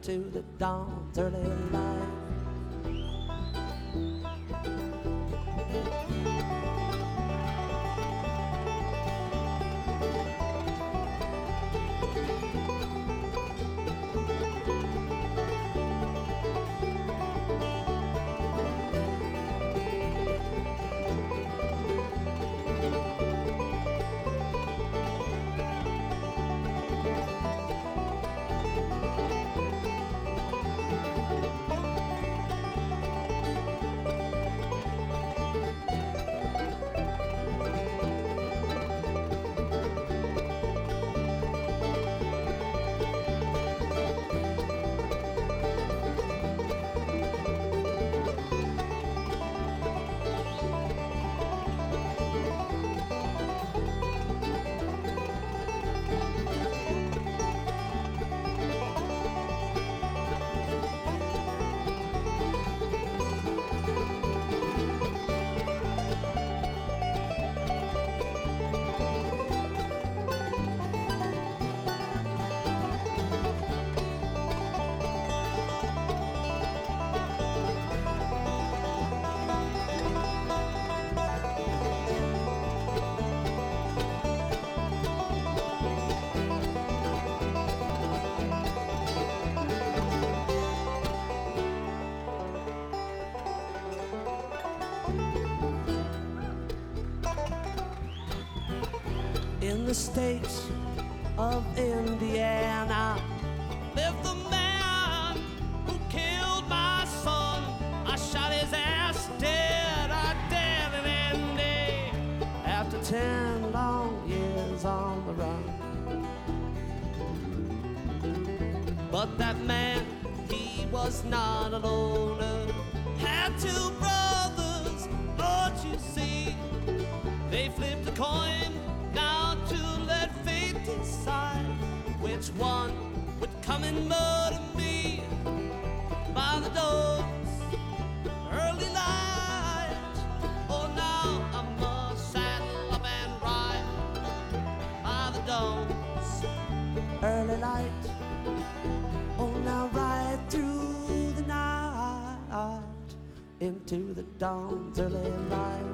into the dawn's early light. In the states of Indiana lived the man who killed my son. I shot his ass dead, I dead in Indy. After 10 long years on the run. But that man, he was not a loner. Had 2 brothers, Lord, you see. They flipped a coin now to let fate decide which one would come and murder me by the dawn's early light. Oh, now I must saddle up and ride by the dawn's early light. Oh, now ride through the night into the dawn's early light.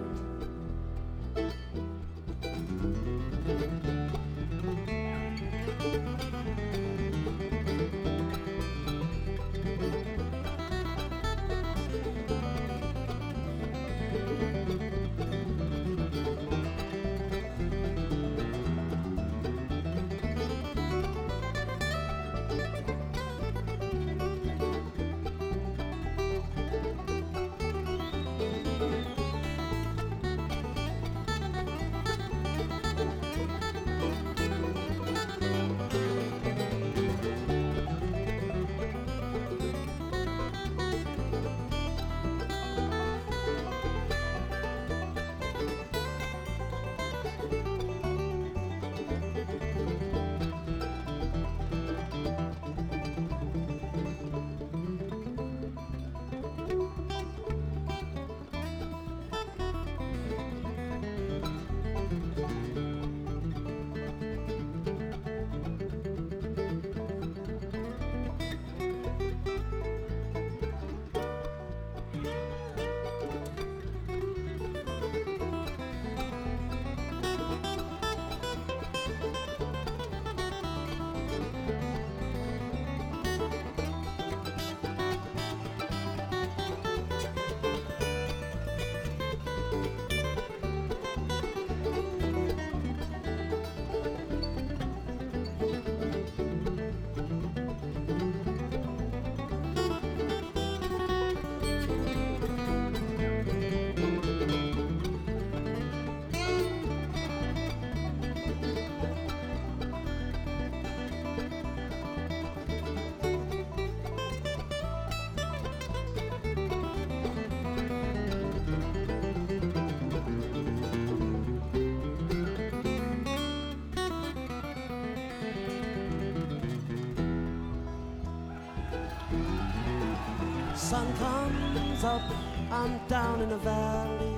Sun comes up, I'm down in the valley.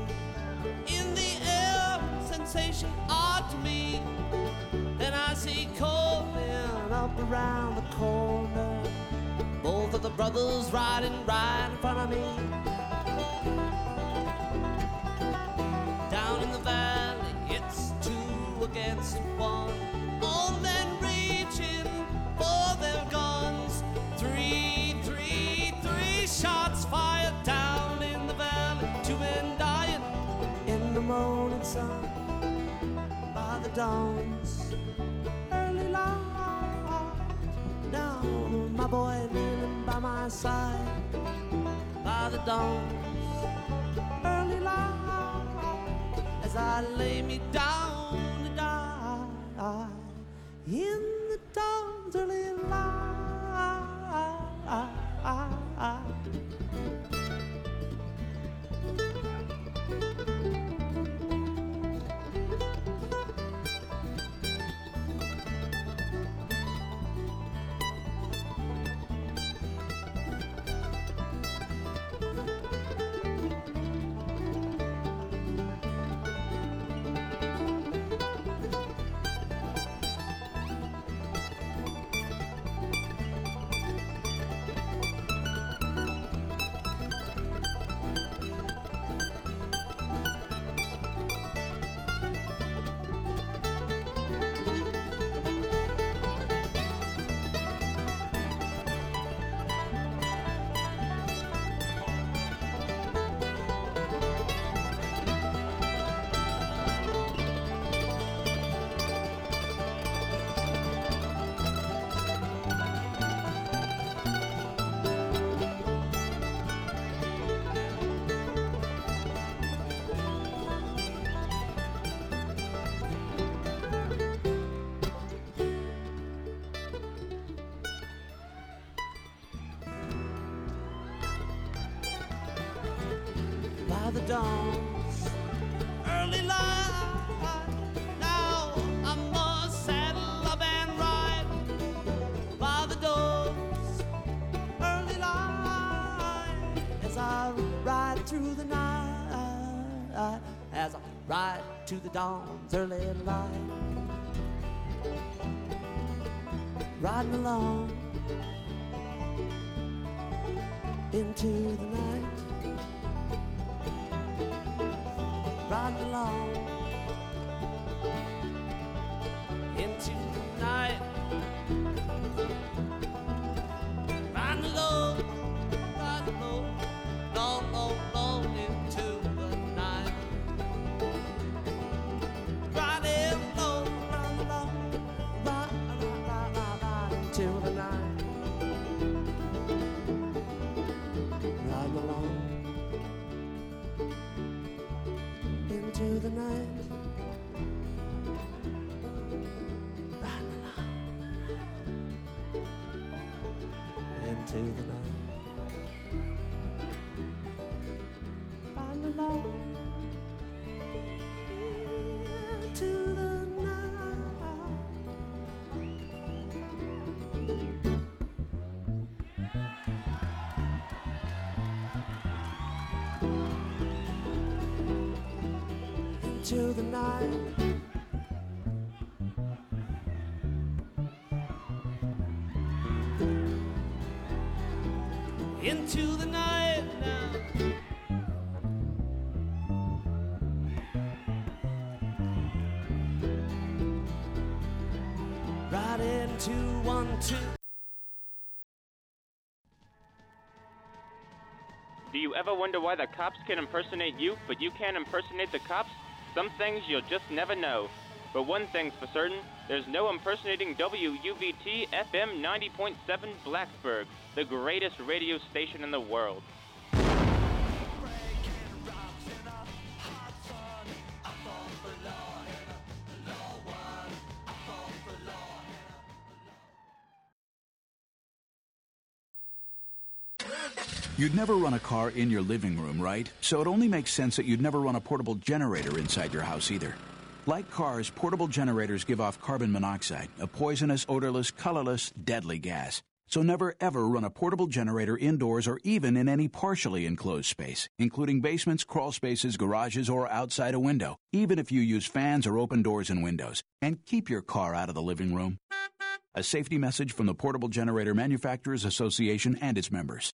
In the air, sensation odd to me. Then I see Coleman up around the corner. Both of the brothers riding right in front of me. Down in the valley, it's 2 against 1. All men reaching for their guns. 3, 3, 3 shots fired down in the valley. 2 men dying in the morning sun by the dawn's early light. Now my boy kneeling by my side by the dawn's early light as I lay me down to die in the dawn's early light. The dawn's early light. Now I must saddle up and ride by the doors early light as I ride through the night, as I ride to the dawn's early light, riding along into the night. Riding along into the night. Riding low, long, long, long into the night. Riding low, ride into the night. Riding along into the night, riding along into the night, riding along into the night. Into the night. Into the night now. Right into 1, 2. Do you ever wonder why the cops can impersonate you, but you can't impersonate the cops? Some things you'll just never know. But one thing's for certain, there's no impersonating WUVT FM 90.7 Blacksburg, the greatest radio station in the world. You'd never run a car in your living room, right? So it only makes sense that you'd never run a portable generator inside your house either. Like cars, portable generators give off carbon monoxide, a poisonous, odorless, colorless, deadly gas. So never ever run a portable generator indoors or even in any partially enclosed space, including basements, crawl spaces, garages, or outside a window, even if you use fans or open doors and windows. And keep your car out of the living room. A safety message from the Portable Generator Manufacturers Association and its members.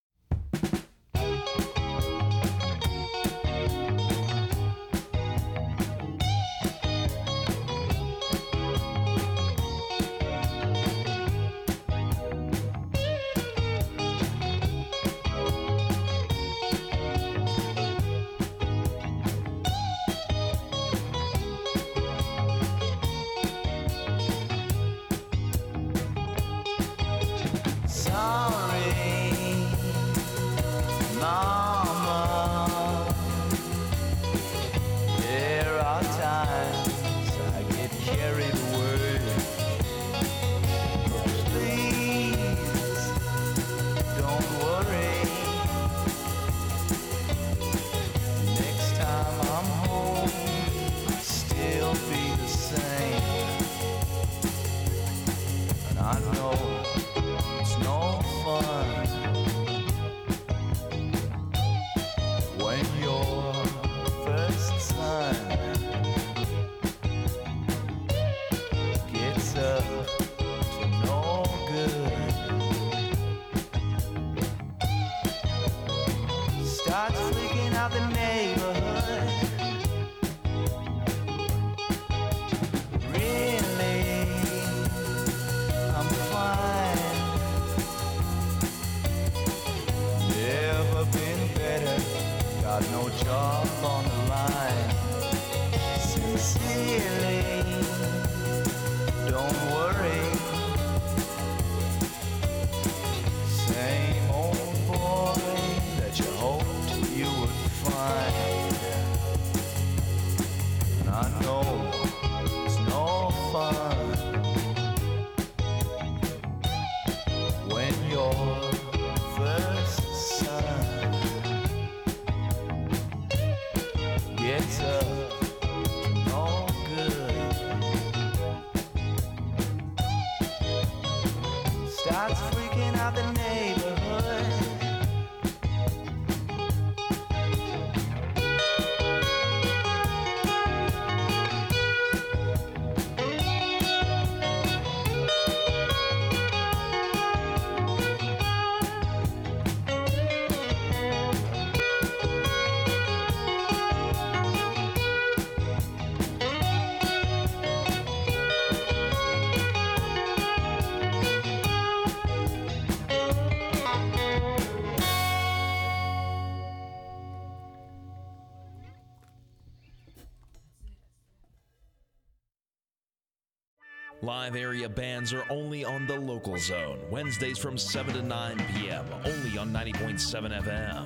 Live area bands are only on the local zone. Wednesdays from 7 to 9 p.m. Only on 90.7 FM.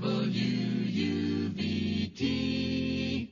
WUVT.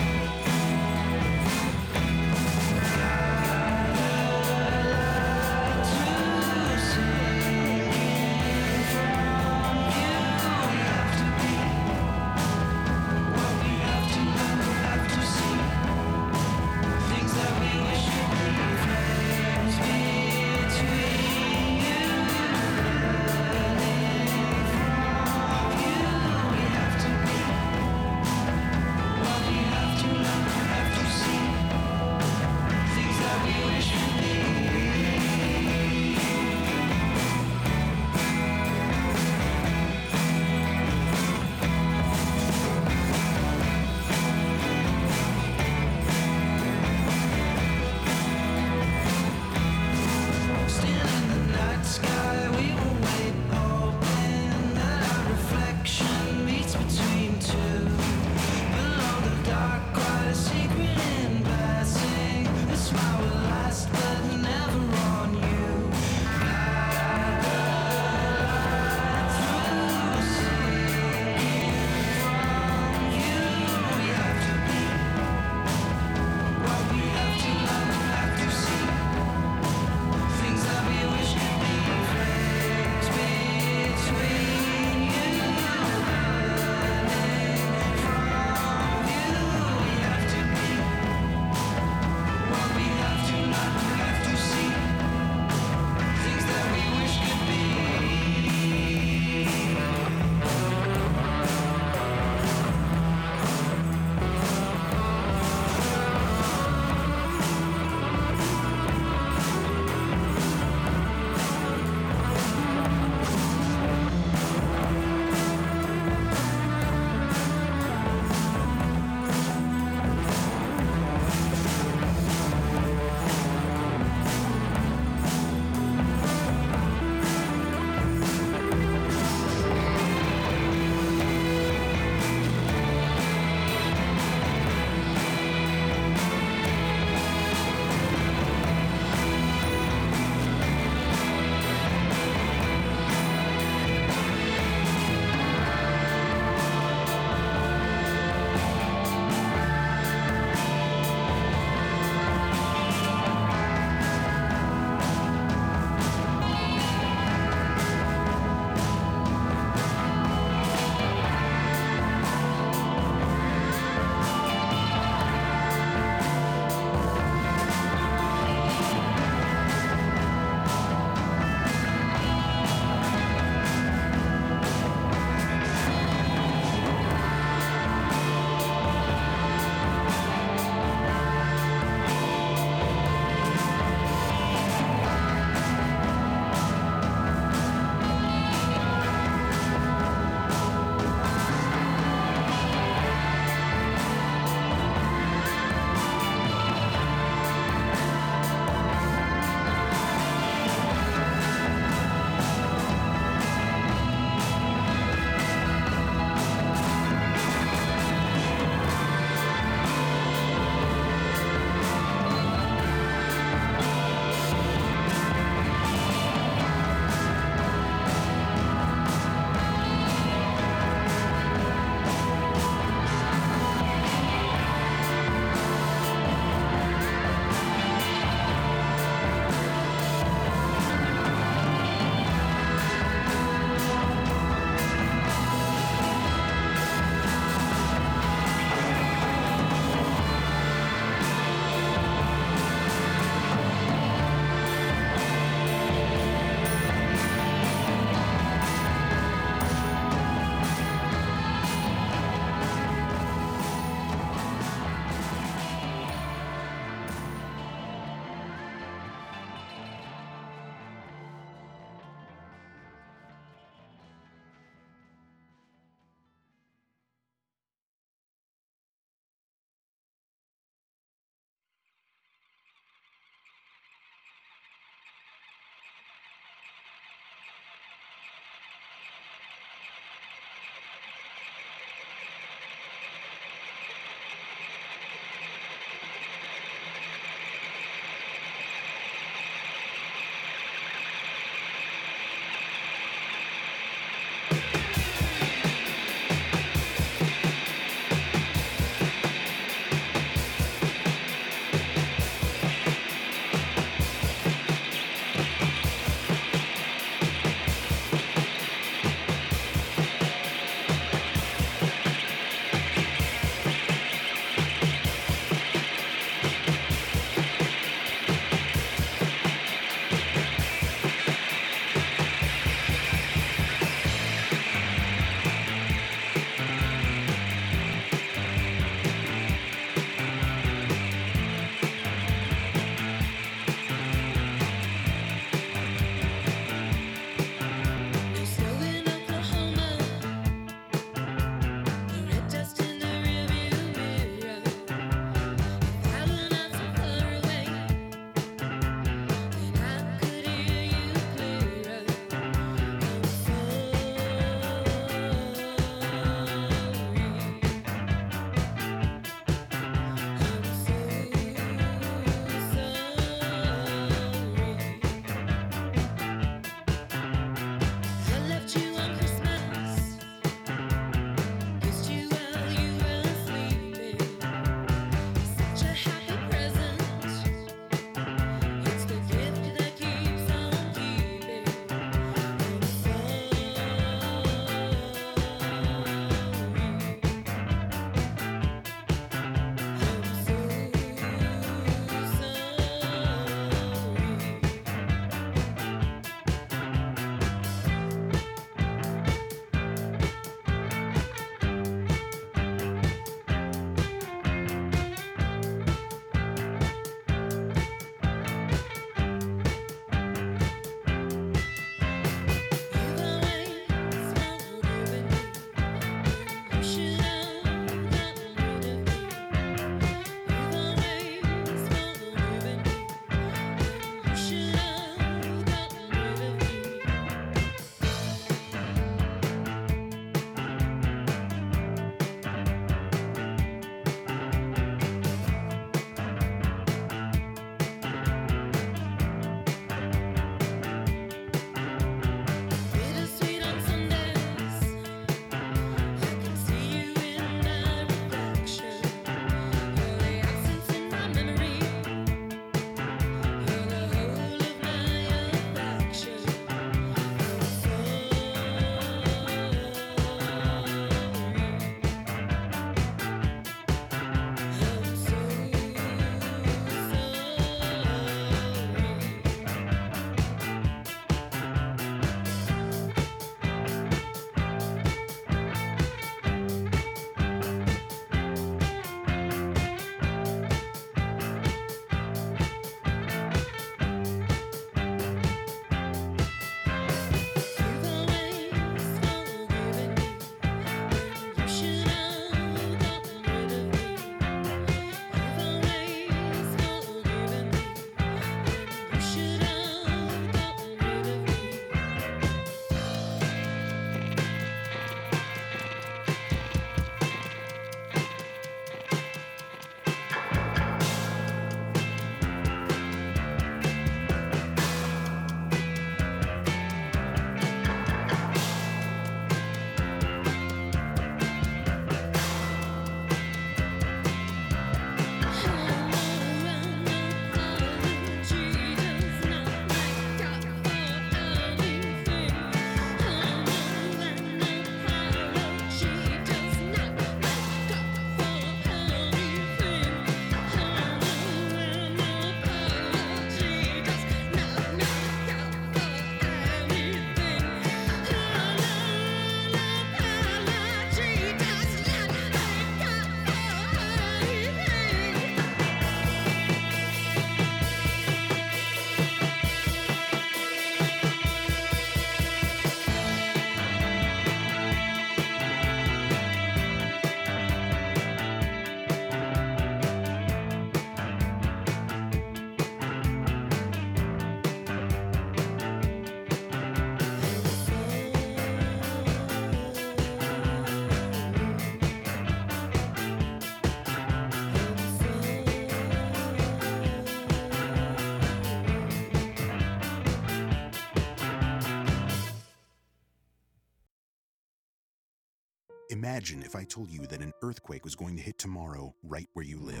Imagine if I told you that an earthquake was going to hit tomorrow right where you live.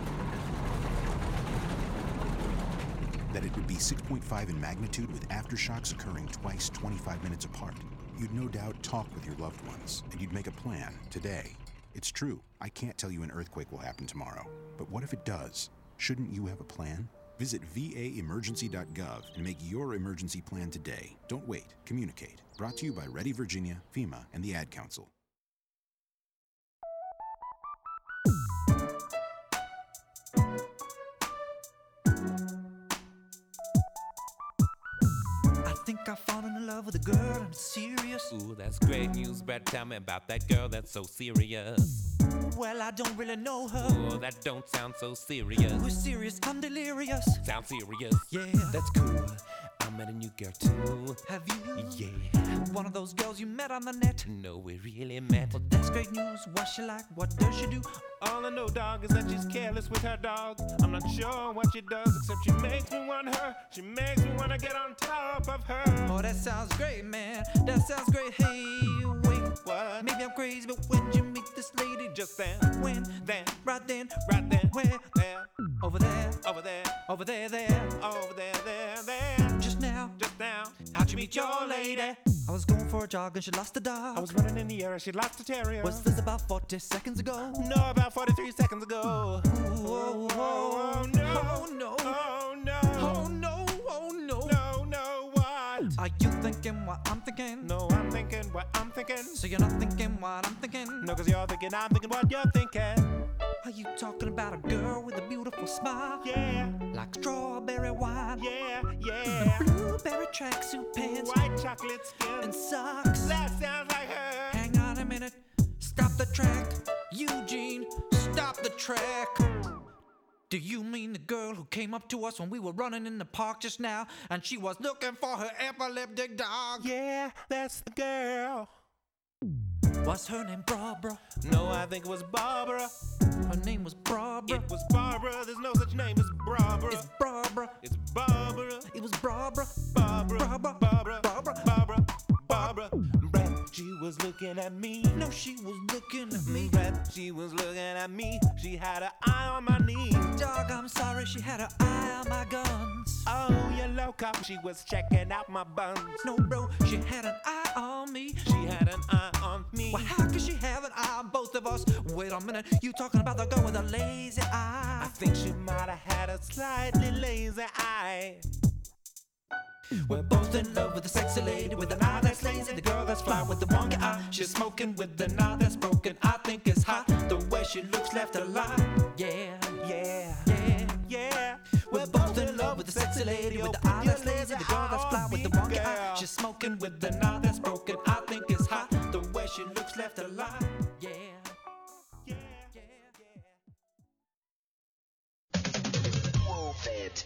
That it would be 6.5 in magnitude with aftershocks occurring twice 25 minutes apart. You'd no doubt talk with your loved ones, and you'd make a plan today. It's true, I can't tell you an earthquake will happen tomorrow. But what if it does? Shouldn't you have a plan? Visit vaemergency.gov and make your emergency plan today. Don't wait. Communicate. Brought to you by Ready Virginia, FEMA, and the Ad Council. I think I've fallen in love with a girl and I'm serious. Ooh, that's great news, Brad. Tell me about that girl that's so serious. Well, I don't really know her. Ooh, that don't sound so serious. Who's serious? I'm delirious. Sound serious? Yeah. That's cool. I met a new girl too. Have you? Yeah. One of those girls you met on the net? No, we really met. Well, that's great news. What's she like? What does she do? All I know, dog, is that she's careless with her dog. I'm not sure what she does, except she makes me want her. She makes me want to get on top of her. Oh, that sounds great, man. That sounds great. Hey, wait. What? Maybe I'm crazy, but when did you meet this lady? Just then. When? Then. Right then. Right then. Where? There. Over there. Over there. Over there, there. Over there, there. Just now. Just now. How'd you meet your lady? I was going for a jog and she lost the dog. I was running in the air and she lost a terrier. Was this about 40 seconds ago? No, about 43 seconds ago. Ooh, oh, Oh, no. Oh no. Oh, no. Oh no. Oh no. No, no, what? Are you thinking what I'm thinking? No, I'm thinking what I'm thinking. So you're not thinking what I'm thinking? No, cause you're thinking I'm thinking what you're thinking. Are you talking about a girl with a beautiful smile? Yeah, Like strawberry wine? yeah, yeah. Blueberry tracksuit pants? White chocolate skin. And socks? That sounds like her. Hang on a minute. Stop the track. Eugene, stop the track. Do you mean the girl who came up to us when we were running in the park just now and she was looking for her epileptic dog? Yeah, that's the girl. Was her name Barbara? No, I think it was Barbara. Her name was Barbara. It was Barbara. There's no such name as Barbara. It's Barbara. It's Barbara. It was Barbara. Barbara. Barbara. Barbara. Barbara. Barbara. Barbara. Brett, she was looking at me. No, she was looking at me. Brett, she was looking at me. She had her eye on my knee. Dog, I'm sorry, she had her eye on my guns. Oh, you loco. She was checking out my buns. No, bro, she had an eye on me. She had an eye on me. Well, how could she have an eye on both of us? Wait a minute, you talking about the girl with a lazy eye? I think she might have had a slightly lazy eye. We're both in love with the sexy lady with an eye that's lazy, the girl that's fly with the wonky eye. She's smoking with an eye that's broken. I think it's hot the way she looks left alive. Yeah, Yeah, yeah. yeah. We're both in love with the sexy lady with the eye that's lazy, the girl that's fly with the wonky eye. She's smoking with an eye that's broken. I think it's hot the way she looks left alive. Yeah, Yeah. yeah. Move it.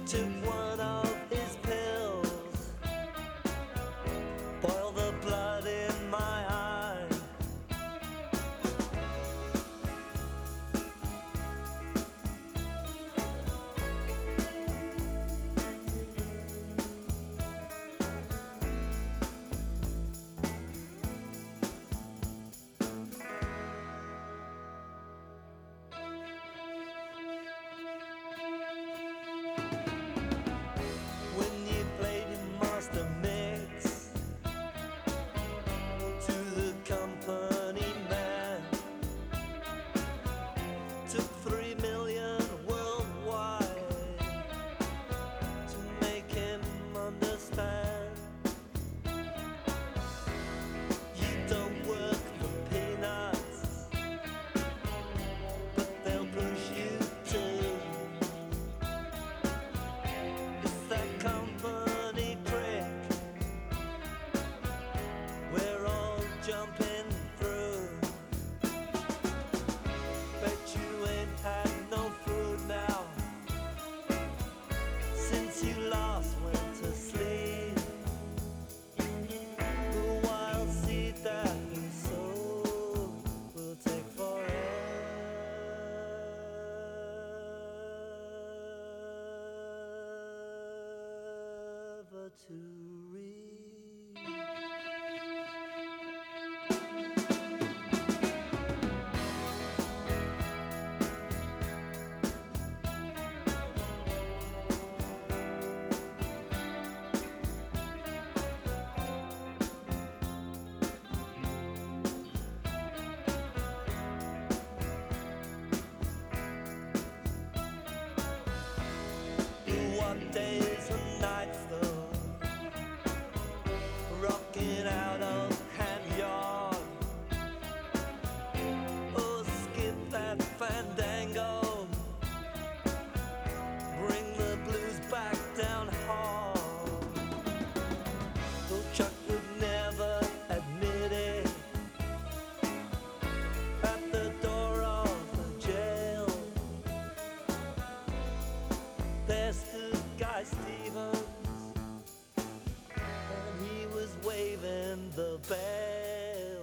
took one of his pills, boiled the blood in my eye. When you played your master mix to the company man, took 3 million worldwide to make him understand. You don't work for peanuts, but they'll push you to. It's that company trick we're all jumping through. Bet you ain't had no food now since you last went to sleep. The wild seed that you sowed will take forever to reap. What days and nights though, rocking out of hand yard. Oh, skip that fandango, bring the blues back down hard. Though Chuck would never admit it, at the door of the jail there stood Guy Stevens, and he was waving the bell.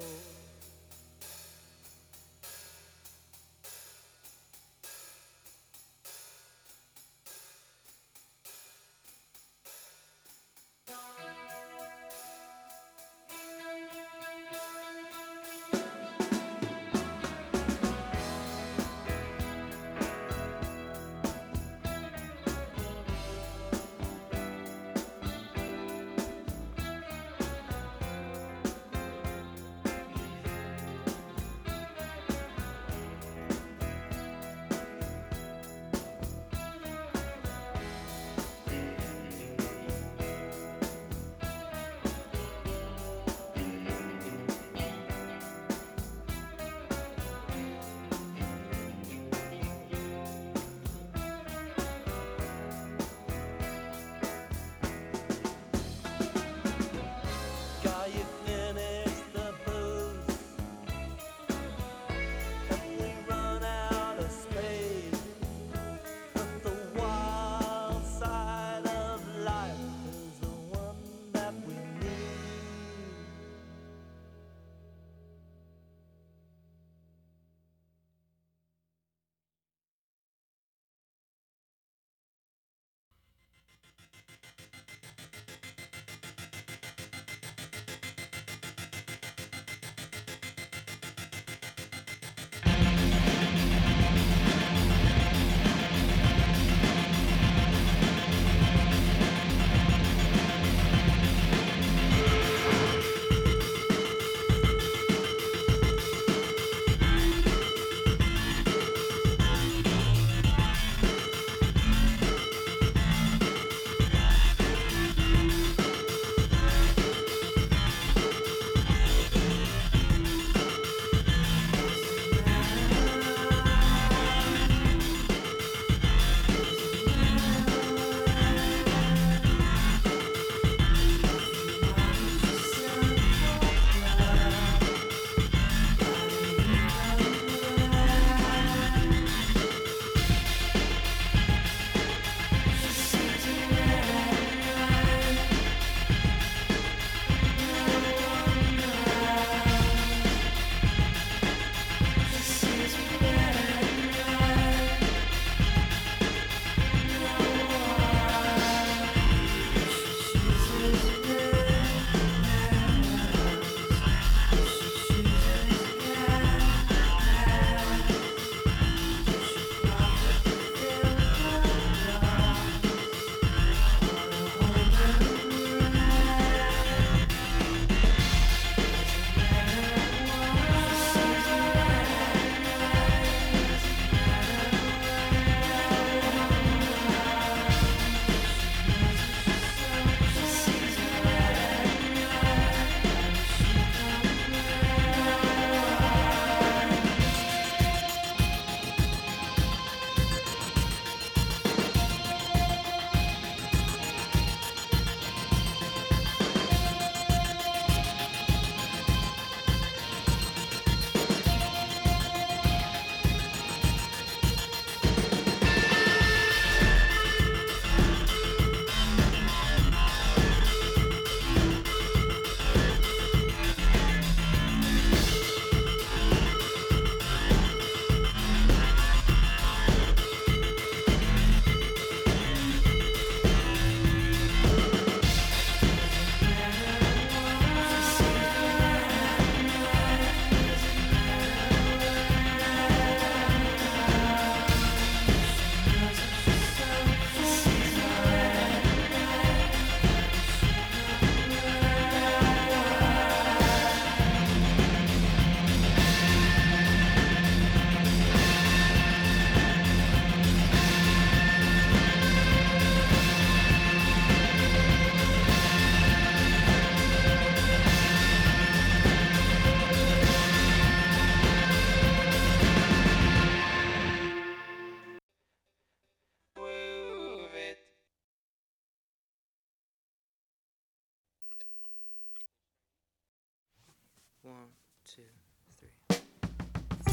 1, 2, 3.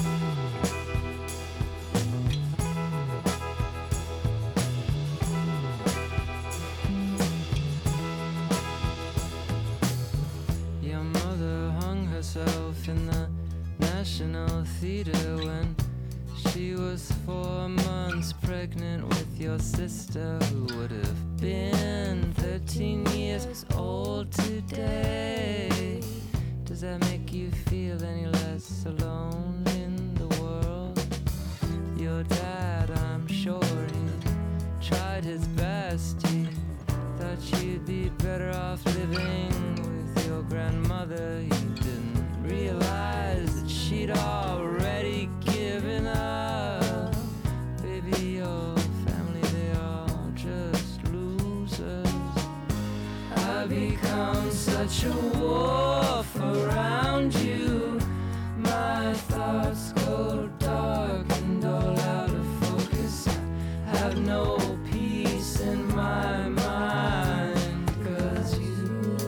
Your mother hung herself in the National Theatre when she was 4 months pregnant with your sister, who would have been 13 years old today. Does that make you feel any less alone in the world? Your dad, I'm sure he tried his best. He thought you'd be better off living with your grandmother. He didn't realize that she'd already given up. Baby, your family, they all just losers. I've become such a wolf around you. My thoughts go dark and all out of focus. I have no peace in my mind, 'cause you've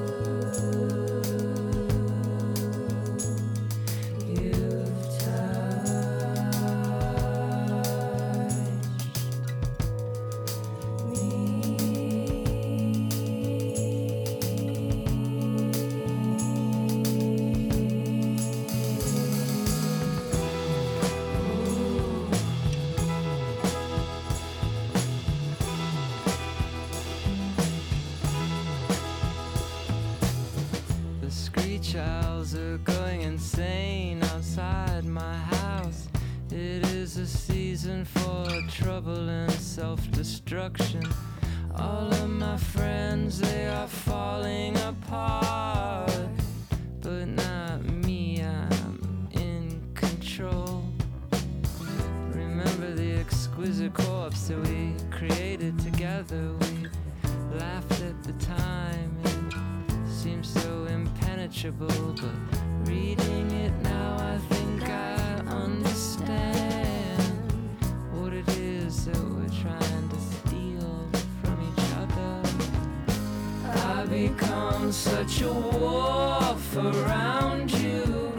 owls are going insane outside my house. It is a season for trouble and self-destruction. All of my friends, they are falling apart, but not me, I'm in control. Remember the exquisite corpse that we created together? We laughed at the time, it seems so impenetrable, but reading it now I think I understand what it is that we're trying to steal from each other. I've become such a wolf around you.